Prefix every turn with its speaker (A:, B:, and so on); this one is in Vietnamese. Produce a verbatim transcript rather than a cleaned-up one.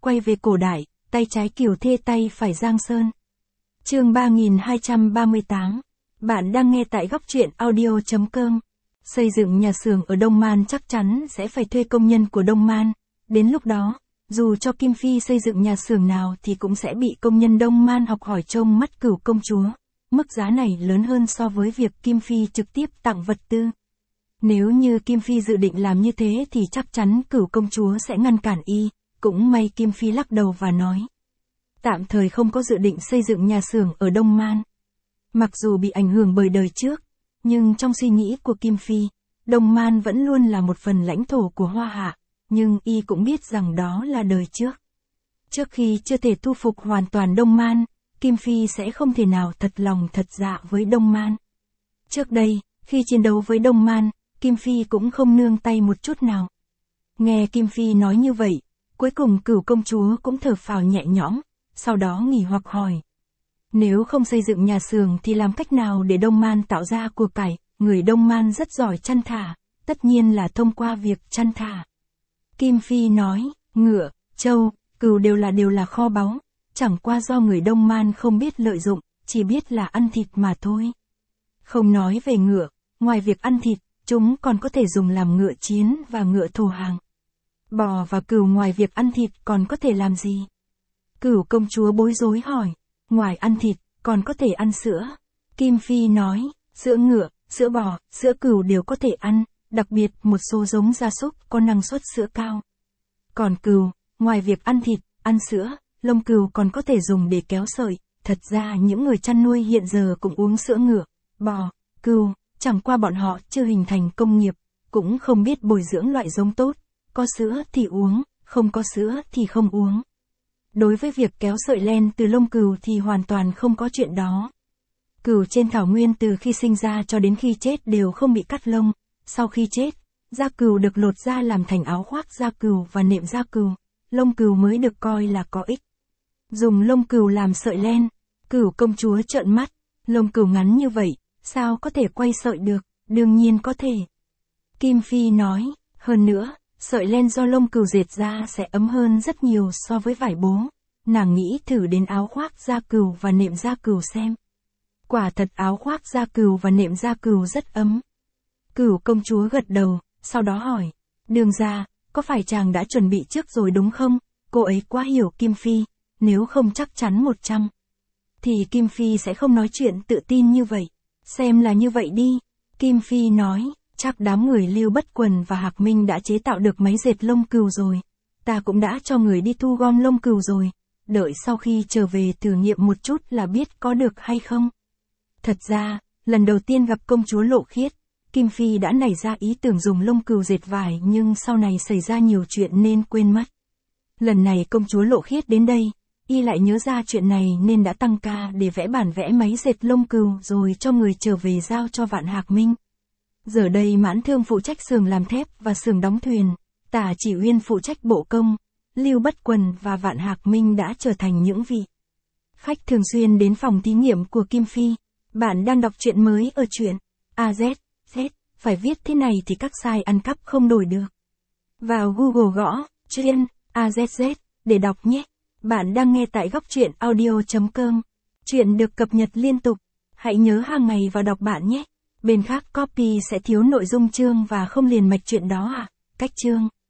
A: quay về cổ đại, tay trái Kiều Thê tay phải Giang Sơn. Chương ba nghìn hai trăm ba mươi tám. Bạn đang nghe tại góc truyện audio chấm com. Xây dựng nhà xưởng ở Đông Man chắc chắn sẽ phải thuê công nhân của Đông Man. Đến lúc đó, dù cho Kim Phi xây dựng nhà xưởng nào thì cũng sẽ bị công nhân Đông Man học hỏi trông mắt Cửu công chúa. Mức giá này lớn hơn so với việc Kim Phi trực tiếp tặng vật tư. Nếu như Kim Phi dự định làm như thế thì chắc chắn Cửu công chúa sẽ ngăn cản y, cũng may Kim Phi lắc đầu và nói. Tạm thời không có dự định xây dựng nhà xưởng ở Đông Man. Mặc dù bị ảnh hưởng bởi đời trước, nhưng trong suy nghĩ của Kim Phi, Đông Man vẫn luôn là một phần lãnh thổ của Hoa Hạ, nhưng y cũng biết rằng đó là đời trước. Trước khi chưa thể thu phục hoàn toàn Đông Man, Kim Phi sẽ không thể nào thật lòng thật dạ với Đông Man. Trước đây, khi chiến đấu với Đông Man, Kim Phi cũng không nương tay một chút nào. Nghe Kim Phi nói như vậy, cuối cùng Cửu công chúa cũng thở phào nhẹ nhõm, sau đó nghỉ hoặc hỏi. Nếu không xây dựng nhà xưởng thì làm cách nào để Đông Man tạo ra của cải? Người Đông Man rất giỏi chăn thả, tất nhiên là thông qua việc chăn thả. Kim Phi nói, ngựa, trâu, cừu đều là đều là kho báu, chẳng qua do người Đông Man không biết lợi dụng, chỉ biết là ăn thịt mà thôi. Không nói về ngựa, ngoài việc ăn thịt, chúng còn có thể dùng làm ngựa chiến và ngựa thổ hàng. Bò và cừu ngoài việc ăn thịt còn có thể làm gì? Cửu công chúa bối rối hỏi, ngoài ăn thịt, còn có thể ăn sữa. Kim Phi nói, sữa ngựa, sữa bò, sữa cừu đều có thể ăn, đặc biệt một số giống gia súc có năng suất sữa cao. Còn cừu, ngoài việc ăn thịt, ăn sữa, lông cừu còn có thể dùng để kéo sợi. Thật ra những người chăn nuôi hiện giờ cũng uống sữa ngựa, bò, cừu, chẳng qua bọn họ chưa hình thành công nghiệp, cũng không biết bồi dưỡng loại giống tốt, có sữa thì uống, không có sữa thì không uống. Đối với việc kéo sợi len từ lông cừu thì hoàn toàn không có chuyện đó. Cừu trên thảo nguyên từ khi sinh ra cho đến khi chết đều không bị cắt lông, sau khi chết, da cừu được lột ra làm thành áo khoác da cừu và nệm da cừu, lông cừu mới được coi là có ích. Dùng lông cừu làm sợi len, Cửu công chúa trợn mắt, lông cừu ngắn như vậy, sao có thể quay sợi được? Đương nhiên có thể. Kim Phi nói, hơn nữa, sợi len do lông cừu dệt ra sẽ ấm hơn rất nhiều so với vải bố. Nàng nghĩ thử đến áo khoác da cừu và nệm da cừu xem. Quả thật áo khoác da cừu và nệm da cừu rất ấm. Cửu công chúa gật đầu, sau đó hỏi, Đường gia, có phải chàng đã chuẩn bị trước rồi đúng không? Cô ấy quá hiểu Kim Phi, nếu không chắc chắn một trăm. Thì Kim Phi sẽ không nói chuyện tự tin như vậy. Xem là như vậy đi. Kim Phi nói, chắc đám người Lưu Bất Quần và Hạc Minh đã chế tạo được máy dệt lông cừu rồi. Ta cũng đã cho người đi thu gom lông cừu rồi. Đợi sau khi trở về thử nghiệm một chút là biết có được hay không. Thật ra, lần đầu tiên gặp công chúa Lộ Khiết, Kim Phi đã nảy ra ý tưởng dùng lông cừu dệt vải nhưng sau này xảy ra nhiều chuyện nên quên mất. Lần này công chúa Lộ Khiết đến đây, y lại nhớ ra chuyện này nên đã tăng ca để vẽ bản vẽ máy dệt lông cừu rồi cho người trở về giao cho Vạn Hạc Minh. Giờ đây Mãn Thương phụ trách xưởng làm thép và xưởng đóng thuyền, Tả Chỉ Uyên phụ trách bộ công, Lưu Bất Quần và Vạn Hạc Minh đã trở thành những vị khách thường xuyên đến phòng thí nghiệm của Kim Phi. Bạn đang đọc truyện mới ở truyện a zét zét, phải viết thế này thì các sai ăn cắp không đổi được. Vào Google gõ truyện a zét zét để đọc nhé. Bạn đang nghe tại góc truyện audio chấm com. Truyện được cập nhật liên tục. Hãy nhớ hàng ngày vào đọc bạn nhé. Bên khác copy sẽ thiếu nội dung chương và không liền mạch truyện đó à? Cách chương